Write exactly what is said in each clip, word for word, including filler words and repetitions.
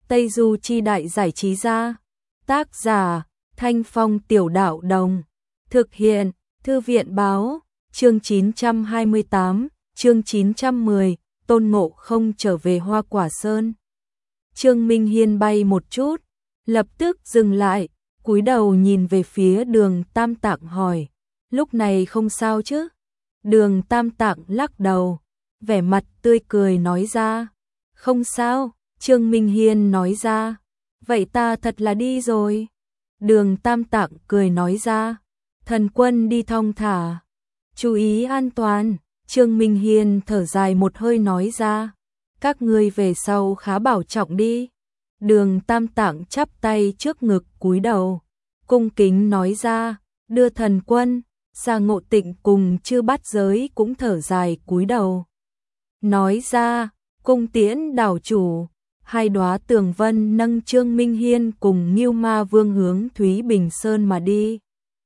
Tây Du Chi Đại Giải Trí Gia. Tác giả Thanh Phong Tiểu Đạo Đồng. Thực hiện Thư viện Báo. Chương chín trăm hai mươi tám, chương chín trăm mười, Tôn Ngộ Không trở về Hoa Quả Sơn. Trương Minh Hiên bay một chút, lập tức dừng lại, cúi đầu nhìn về phía Đường Tam Tạng hỏi, lúc này không sao chứ? Đường Tam Tạng lắc đầu, vẻ mặt tươi cười nói ra, không sao. Trương Minh Hiên nói ra, vậy ta thật là đi rồi. Đường Tam Tạng cười nói ra, thần quân đi thong thả, chú ý an toàn. Trương Minh Hiên thở dài một hơi nói ra, các ngươi về sau khá bảo trọng đi. Đường Tam Tạng chắp tay trước ngực cúi đầu, cung kính nói ra, đưa thần quân. Sa Ngộ Tịnh cùng Chư Bát Giới cũng thở dài cúi đầu, nói ra, cung tiễn đảo chủ. Hai đóa tường vân nâng Trương Minh Hiên cùng Ngưu Ma Vương hướng Thúy Bình Sơn mà đi.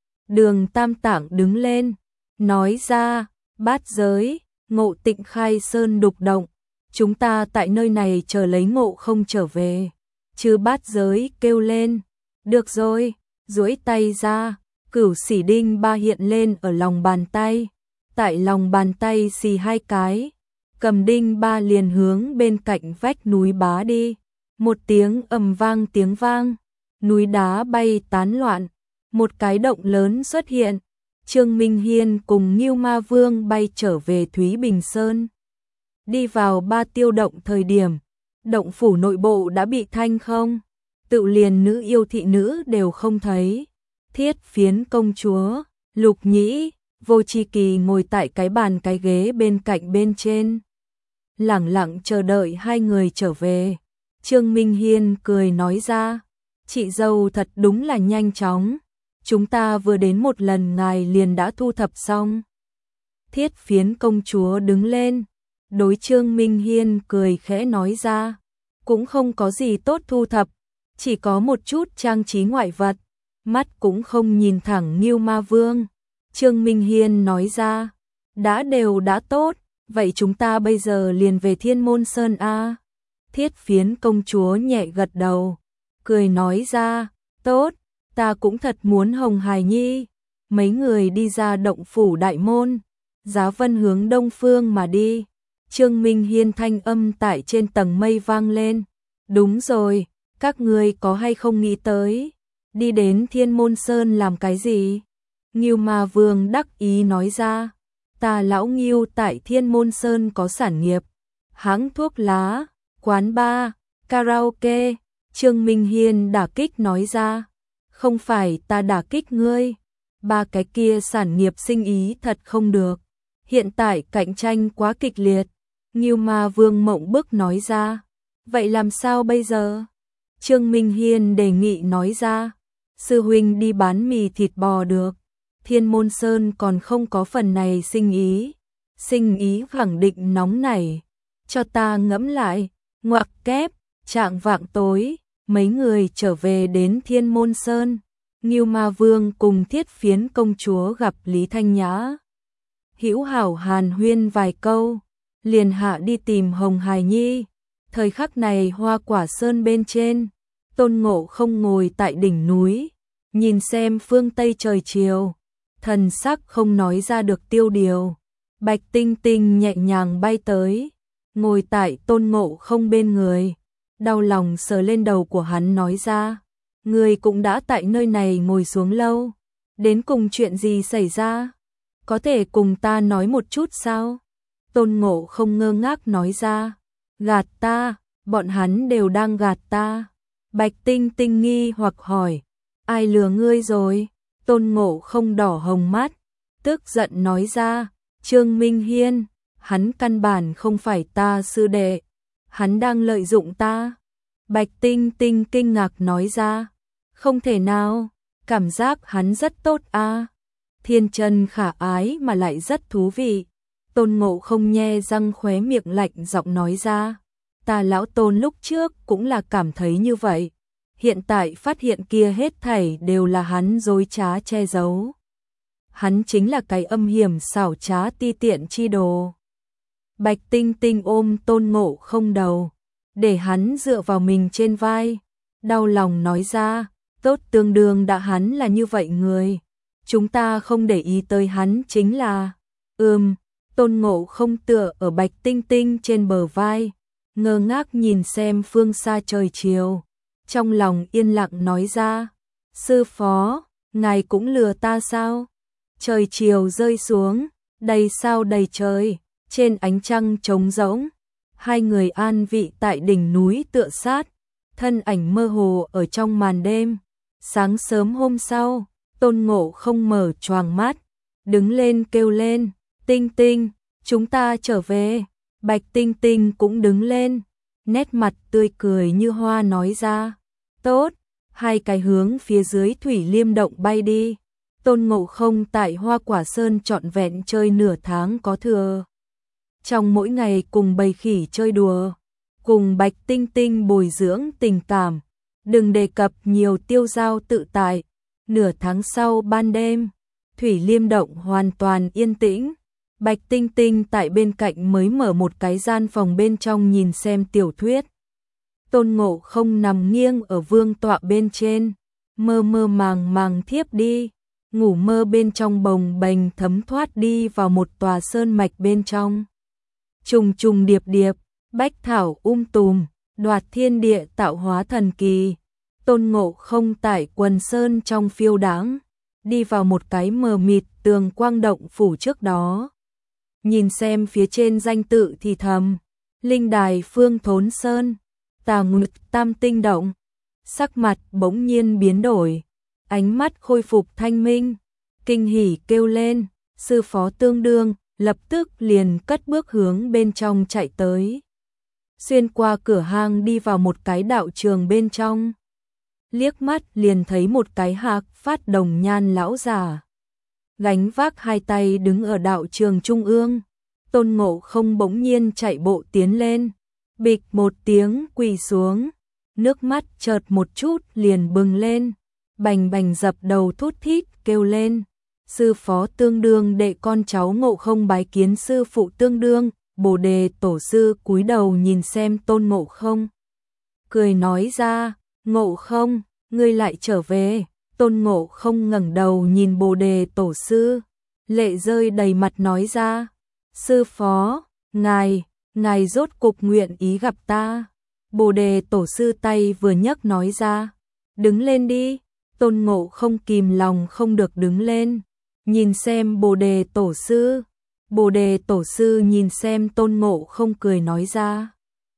Đường Tam Tạng đứng lên, nói ra, Bát Giới, Ngộ Tịnh khai sơn đục động, chúng ta tại nơi này chờ lấy Ngộ Không trở về. Chư Bát Giới kêu lên, được rồi, duỗi tay ra, Cửu Xỉ Đinh ba hiện lên ở lòng bàn tay, tại lòng bàn tay xì hai cái. Cầm đinh ba liền hướng bên cạnh vách núi bá đi. Một tiếng ầm vang tiếng vang, núi đá bay tán loạn, một cái động lớn xuất hiện. Trương Minh Hiên cùng Ngưu Ma Vương bay trở về Thúy Bình Sơn. Đi vào Ba Tiêu động thời điểm, động phủ nội bộ đã bị thanh không, tự liền nữ yêu thị nữ đều không thấy. Thiết Phiến công chúa, Lục Nhĩ, Vô Chi Kỳ ngồi tại cái bàn cái ghế bên cạnh bên trên, lẳng lặng chờ đợi hai người trở về. Trương Minh Hiên cười nói ra, chị dâu thật đúng là nhanh chóng, chúng ta vừa đến một lần ngài liền đã thu thập xong. Thiết Phiến công chúa đứng lên, đối Trương Minh Hiên cười khẽ nói ra, cũng không có gì tốt thu thập, chỉ có một chút trang trí ngoại vật, mắt cũng không nhìn thẳng Ngưu Ma Vương. Trương Minh Hiên nói ra, đã đều đã tốt, vậy chúng ta bây giờ liền về Thiên Môn Sơn a. Thiết Phiến công chúa nhẹ gật đầu, cười nói ra, tốt, ta cũng thật muốn Hồng Hải Nhi. Mấy người đi ra động phủ đại môn, Giá Vân hướng đông phương mà đi. Trương Minh Hiên thanh âm tại trên tầng mây vang lên, đúng rồi, các ngươi có hay không nghĩ tới, đi đến Thiên Môn Sơn làm cái gì? Ngưu Ma Vương đắc ý nói ra, ta lão Ngưu tại Thiên Môn Sơn có sản nghiệp, hãng thuốc lá, quán bar, karaoke. Trương Minh Hiên đả kích nói ra, không phải ta đả kích ngươi, ba cái kia sản nghiệp sinh ý thật không được, hiện tại cạnh tranh quá kịch liệt. Ngưu Ma Vương mộng bức nói ra, vậy làm sao bây giờ? Trương Minh Hiên đề nghị nói ra, sư huynh đi bán mì thịt bò được, Thiên Môn Sơn còn không có phần này sinh ý. Sinh ý khẳng định nóng nảy, cho ta ngẫm lại. Ngoặc kép, trạng vạng tối, mấy người trở về đến Thiên Môn Sơn. Ngưu Ma Vương cùng Thiết Phiến công chúa gặp Lý Thanh Nhã, hữu hảo hàn huyên vài câu, liền hạ đi tìm Hồng Hải Nhi. Thời khắc này Hoa Quả Sơn bên trên, Tôn Ngộ Không ngồi tại đỉnh núi, nhìn xem phương Tây trời chiều, thần sắc không nói ra được tiêu điều. Bạch Tinh Tinh nhẹ nhàng bay tới, ngồi tại Tôn Ngộ Không bên người, đau lòng sờ lên đầu của hắn nói ra, người cũng đã tại nơi này ngồi xuống lâu, đến cùng chuyện gì xảy ra? Có thể cùng ta nói một chút sao? Tôn Ngộ Không ngơ ngác nói ra, gạt ta, bọn hắn đều đang gạt ta. Bạch Tinh Tinh nghi hoặc hỏi, ai lừa ngươi rồi? Tôn Ngộ Không đỏ hồng mắt, tức giận nói ra, Trương Minh Hiên, hắn căn bản không phải ta sư đệ, hắn đang lợi dụng ta. Bạch Tinh Tinh kinh ngạc nói ra, không thể nào, cảm giác hắn rất tốt a, thiên chân khả ái mà lại rất thú vị. Tôn Ngộ Không nhe răng khóe miệng lạnh giọng nói ra, ta lão Tôn lúc trước cũng là cảm thấy như vậy, hiện tại phát hiện kia hết thảy đều là hắn dối trá che giấu. Hắn chính là cái âm hiểm xảo trá ti tiện chi đồ. Bạch Tinh Tinh ôm Tôn Ngộ Không đầu, để hắn dựa vào mình trên vai, đau lòng nói ra, tốt tương đương đã hắn là như vậy người. Chúng ta không để ý tới hắn chính là, ừm, Tôn Ngộ Không tựa ở Bạch Tinh Tinh trên bờ vai, ngơ ngác nhìn xem phương xa trời chiều, trong lòng yên lặng nói ra, sư phó, ngài cũng lừa ta sao? Trời chiều rơi xuống, đầy sao đầy trời, trên ánh trăng trống rỗng, hai người an vị tại đỉnh núi tựa sát, thân ảnh mơ hồ ở trong màn đêm. Sáng sớm hôm sau, Tôn Ngộ Không mở choàng mắt, đứng lên kêu lên, Tinh Tinh, chúng ta trở về. Bạch Tinh Tinh cũng đứng lên, nét mặt tươi cười như hoa nói ra, tốt, hai cái hướng phía dưới Thủy Liêm Động bay đi. Tôn Ngộ Không tại Hoa Quả Sơn trọn vẹn chơi nửa tháng có thừa. Trong mỗi ngày cùng bầy khỉ chơi đùa, cùng Bạch Tinh Tinh bồi dưỡng tình cảm, đừng đề cập nhiều tiêu dao tự tại. Nửa tháng sau ban đêm, Thủy Liêm Động hoàn toàn yên tĩnh. Bạch Tinh Tinh tại bên cạnh mới mở một cái gian phòng bên trong nhìn xem tiểu thuyết. Tôn Ngộ Không nằm nghiêng ở vương tọa bên trên, mơ mơ màng màng thiếp đi, ngủ mơ bên trong bồng bềnh thấm thoát đi vào một tòa sơn mạch bên trong. Trùng trùng điệp điệp, bách thảo um tùm, đoạt thiên địa tạo hóa thần kỳ. Tôn Ngộ Không tại quần sơn trong phiêu đãng, đi vào một cái mờ mịt tường quang động phủ trước đó. Nhìn xem phía trên danh tự thì thầm, linh đài Phương Thốn Sơn, Tà Nguyệt Tam Tinh Động. Sắc mặt bỗng nhiên biến đổi, ánh mắt khôi phục thanh minh, kinh hỉ kêu lên, sư phó tương đương, lập tức liền cất bước hướng bên trong chạy tới. Xuyên qua cửa hang đi vào một cái đạo trường bên trong. Liếc mắt liền thấy một cái hạc phát đồng nhan lão già, gánh vác hai tay đứng ở đạo trường trung ương. Tôn Ngộ Không bỗng nhiên chạy bộ tiến lên, bịch một tiếng quỳ xuống, nước mắt chợt một chút liền bừng lên, bành bành dập đầu thút thít kêu lên, sư phó tương đương đệ con cháu Ngộ Không bái kiến sư phụ tương đương. Bồ Đề tổ sư cúi đầu nhìn xem Tôn Ngộ Không, cười nói ra, Ngộ Không, ngươi lại trở về. Tôn Ngộ Không ngẩng đầu nhìn Bồ Đề tổ sư, lệ rơi đầy mặt nói ra, sư phó, ngài, ngài rốt cục nguyện ý gặp ta. Bồ Đề tổ sư tay vừa nhấc nói ra, đứng lên đi. Tôn Ngộ Không kìm lòng không được đứng lên, nhìn xem Bồ Đề tổ sư. Bồ Đề tổ sư nhìn xem Tôn Ngộ Không cười nói ra,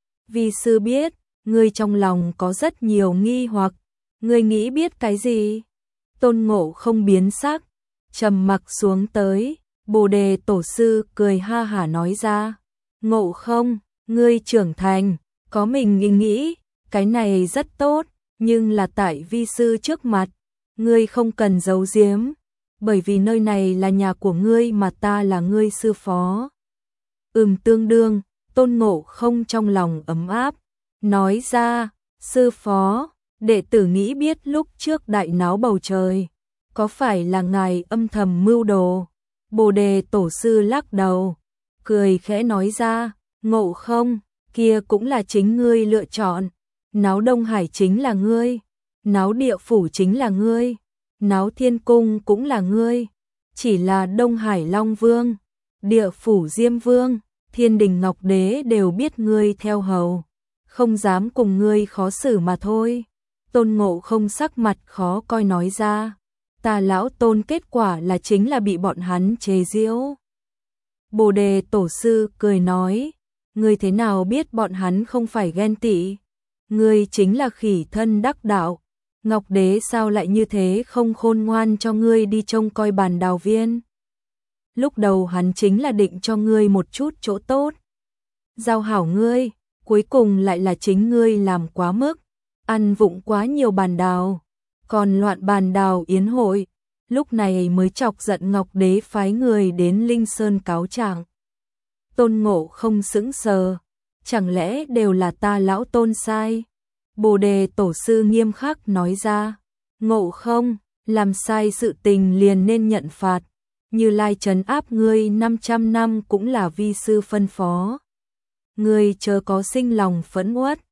vi sư biết, ngươi trong lòng có rất nhiều nghi hoặc, ngươi nghĩ biết cái gì? Tôn Ngộ Không biến sắc, trầm mặc xuống tới. Bồ Đề tổ sư cười ha hả nói ra, Ngộ Không, ngươi trưởng thành, có mình nghĩ nghĩ, cái này rất tốt, nhưng là tại vi sư trước mặt, ngươi không cần giấu giếm, bởi vì nơi này là nhà của ngươi mà ta là ngươi sư phó. Ừm tương đương. Tôn Ngộ Không trong lòng ấm áp, nói ra, sư phó, đệ tử nghĩ biết lúc trước đại náo bầu trời, có phải là ngài âm thầm mưu đồ? Bồ Đề tổ sư lắc đầu, cười khẽ nói ra, Ngộ Không, kia cũng là chính ngươi lựa chọn, náo Đông Hải chính là ngươi, náo địa phủ chính là ngươi, náo thiên cung cũng là ngươi, chỉ là Đông Hải Long Vương, địa phủ Diêm Vương, Thiên Đình Ngọc Đế đều biết ngươi theo hầu, không dám cùng ngươi khó xử mà thôi. Tôn Ngộ Không sắc mặt khó coi nói ra, ta lão Tôn kết quả là chính là bị bọn hắn chế giễu. Bồ Đề tổ sư cười nói, ngươi thế nào biết bọn hắn không phải ghen tị? Ngươi chính là khỉ thân đắc đạo, Ngọc Đế sao lại như thế không khôn ngoan cho ngươi đi trông coi bàn đào viên? Lúc đầu hắn chính là định cho ngươi một chút chỗ tốt, giao hảo ngươi, cuối cùng lại là chính ngươi làm quá mức, ăn vụng quá nhiều bàn đào, còn loạn bàn đào yến hội, lúc này mới chọc giận Ngọc Đế phái người đến Linh Sơn cáo trạng. Tôn Ngộ Không sững sờ, chẳng lẽ đều là ta lão Tôn sai? Bồ Đề tổ sư nghiêm khắc nói ra, Ngộ Không, làm sai sự tình liền nên nhận phạt, Như Lai trấn áp ngươi năm trăm năm cũng là vi sư phân phó. Ngươi chớ có sinh lòng phẫn uất,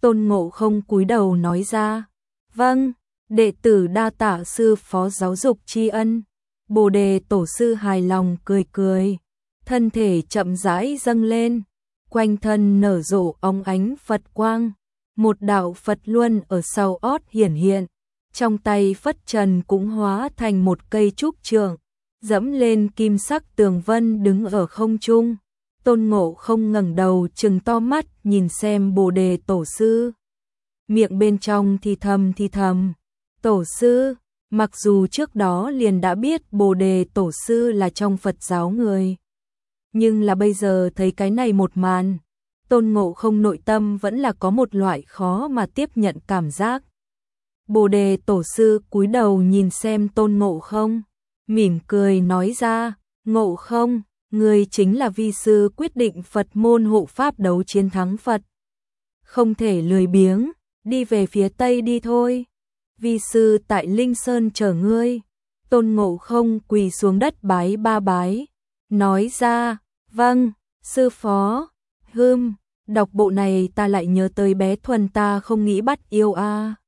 Tôn Ngộ Không cúi đầu nói ra. Vâng, đệ tử đa tạ sư phó giáo dục tri ân. Bồ đề tổ sư hài lòng cười cười, thân thể chậm rãi dâng lên, quanh thân nở rộ óng ánh Phật quang, một đạo Phật luân ở sau ót hiển hiện, trong tay phất trần cũng hóa thành một cây trúc trượng, dẫm lên kim sắc tường vân đứng ở không trung. Tôn Ngộ Không ngẩng đầu trừng to mắt nhìn xem Bồ đề tổ sư, miệng bên trong thì thầm thì thầm, tổ sư. Mặc dù trước đó liền đã biết Bồ đề tổ sư là trong Phật giáo người, nhưng là bây giờ thấy cái này một màn, Tôn Ngộ Không nội tâm vẫn là có một loại khó mà tiếp nhận cảm giác. Bồ đề tổ sư cúi đầu nhìn xem Tôn Ngộ Không, mỉm cười nói ra, Ngộ Không, ngươi chính là vi sư quyết định Phật môn hộ pháp đấu chiến thắng Phật. Không thể lười biếng, đi về phía Tây đi thôi. Vi sư tại Linh Sơn chờ ngươi. Tôn Ngộ Không quỳ xuống đất bái ba bái, nói ra, vâng, sư phó. Hừm, đọc bộ này ta lại nhớ tới bé Thuần ta không nghĩ bắt yêu a. À.